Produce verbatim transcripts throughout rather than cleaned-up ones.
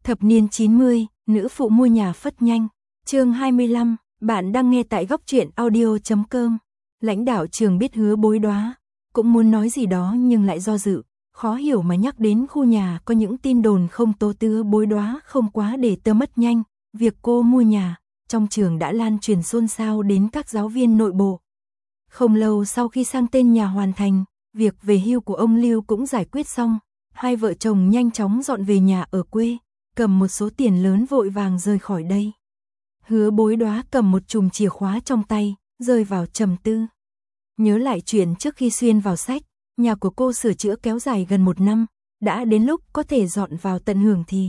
Thập niên chín mươi, nữ phụ mua nhà phất nhanh. Chương hai mươi lăm, bạn đang nghe tại góc truyện audio chấm com. Lãnh đạo trường biết Hứa Bối Đóa, cũng muốn nói gì đó nhưng lại do dự, khó hiểu mà nhắc đến khu nhà có những tin đồn không tố tứ Bối Đóa không quá để tơ mất nhanh. Việc cô mua nhà, trong trường đã lan truyền xôn xao đến các giáo viên nội bộ. Không lâu sau khi sang tên nhà hoàn thành, việc về hưu của ông Lưu cũng giải quyết xong, hai vợ chồng nhanh chóng dọn về nhà ở quê, cầm một số tiền lớn vội vàng rời khỏi đây. Hứa Bối Đóa cầm một chùm chìa khóa trong tay, rơi vào trầm tư. Nhớ lại chuyện trước khi xuyên vào sách, nhà của cô sửa chữa kéo dài gần một năm, đã đến lúc có thể dọn vào tận hưởng thì.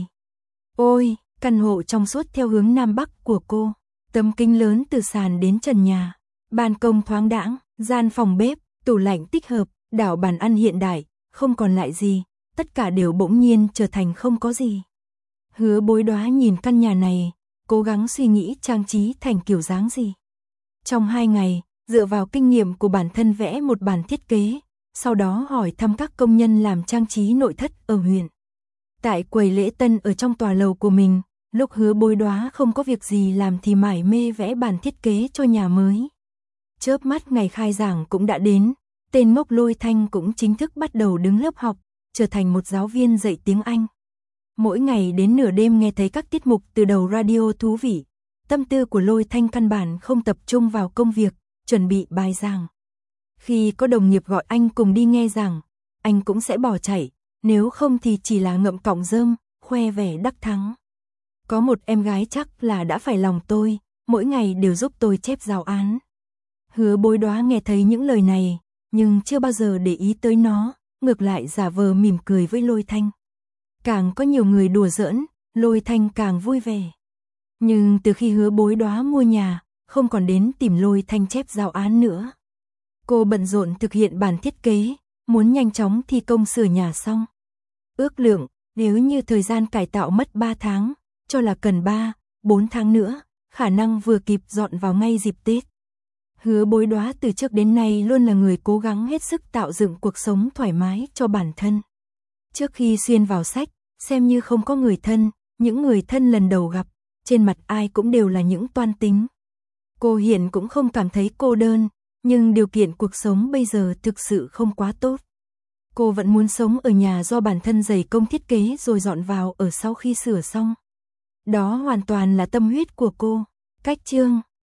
Ôi, căn hộ trong suốt theo hướng Nam Bắc của cô, tấm kính lớn từ sàn đến trần nhà, ban công thoáng đãng, gian phòng bếp, tủ lạnh tích hợp, đảo bàn ăn hiện đại, không còn lại gì, tất cả đều bỗng nhiên trở thành không có gì. Hứa Bối Đóa nhìn căn nhà này, cố gắng suy nghĩ trang trí thành kiểu dáng gì. Trong hai ngày, dựa vào kinh nghiệm của bản thân vẽ một bản thiết kế, sau đó hỏi thăm các công nhân làm trang trí nội thất ở huyện. Tại quầy lễ tân ở trong tòa lầu của mình, lúc Hứa Bối Đóa không có việc gì làm thì mải mê vẽ bản thiết kế cho nhà mới. Chớp mắt ngày khai giảng cũng đã đến, tên ngốc Lôi Thanh cũng chính thức bắt đầu đứng lớp học, trở thành một giáo viên dạy tiếng Anh. Mỗi ngày đến nửa đêm nghe thấy các tiết mục từ đầu radio thú vị, tâm tư của Lôi Thanh căn bản không tập trung vào công việc, chuẩn bị bài giảng. Khi có đồng nghiệp gọi anh cùng đi nghe giảng, anh cũng sẽ bỏ chạy, nếu không thì chỉ là ngậm cọng rơm, khoe vẻ đắc thắng. Có một em gái chắc là đã phải lòng tôi, mỗi ngày đều giúp tôi chép giáo án. Hứa Bối Đóa nghe thấy những lời này, nhưng chưa bao giờ để ý tới nó, ngược lại giả vờ mỉm cười với Lôi Thanh. Càng có nhiều người đùa giỡn, Lôi Thanh càng vui vẻ. Nhưng từ khi Hứa Bối Đóa mua nhà, không còn đến tìm Lôi Thanh chép giáo án nữa. Cô bận rộn thực hiện bản thiết kế, muốn nhanh chóng thi công sửa nhà xong. Ước lượng, nếu như thời gian cải tạo mất ba tháng, cho là cần ba, bốn tháng nữa, khả năng vừa kịp dọn vào ngay dịp Tết. Hứa Bối Đóa từ trước đến nay luôn là người cố gắng hết sức tạo dựng cuộc sống thoải mái cho bản thân. Trước khi xuyên vào sách, xem như không có người thân, những người thân lần đầu gặp, trên mặt ai cũng đều là những toan tính. Cô hiện cũng không cảm thấy cô đơn, nhưng điều kiện cuộc sống bây giờ thực sự không quá tốt. Cô vẫn muốn sống ở nhà do bản thân dày công thiết kế rồi dọn vào ở sau khi sửa xong. Đó hoàn toàn là tâm huyết của cô. Cách chương